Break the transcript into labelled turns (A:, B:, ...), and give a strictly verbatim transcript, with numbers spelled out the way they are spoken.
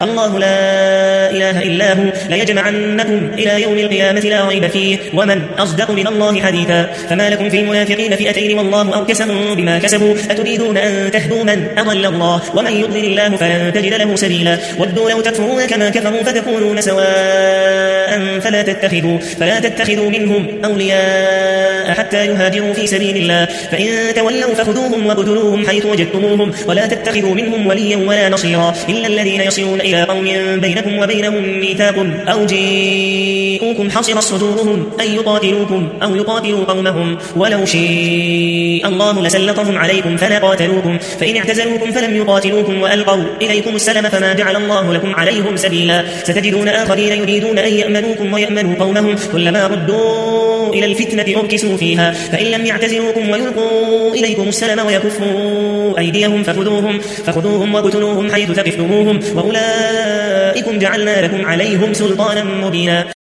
A: الله لا إله إلا هو ليجمعنكم إلى يوم القيامة لا ريب فيه ومن أصدق من الله حديثا. فما لكم في المنافقين فئتين والله أركسهم بما كسبوا أتريدون أن تهدوا من أضل الله ومن يضلل الله فلن تجد له سبيلا. ودوا لو تكفرون كما كفروا فتكونون سواء فلا تتخذوا, فلا تتخذوا منهم أولياء حتى يهاجروا في سبيل الله فإن تولوا فخذوهم وقتلوهم حيث وجدتموهم ولا تتخذوا منهم وليا ولا نصيرا إلا الذين يصلون إلى قوم بينكم وبينهم ميثاق أو جيءوكم حصرت صدورهم أن يقاتلوكم أو يقاتلوا قومهم ولو شاء الله لسلطهم عليكم فلقاتلوكم فإن اعتزلوكم فلم يقاتلوكم وألقوا إليكم السلم فما جعل الله لكم عليهم سبيلا. ستجدون آخرين يريدون أن يأمنوكم ويأمنوا قومهم كلما ردوا إلى الفتنة أركسوا فيها فإن لم يعتزلوكم ويلقوا إليكم السلم ويكفوا أيديهم فخذوهم, فخذوهم وقتلوهم حيث ثقفتموهم وأولئكم جعلنا لكم عليهم سلطانا مبينا.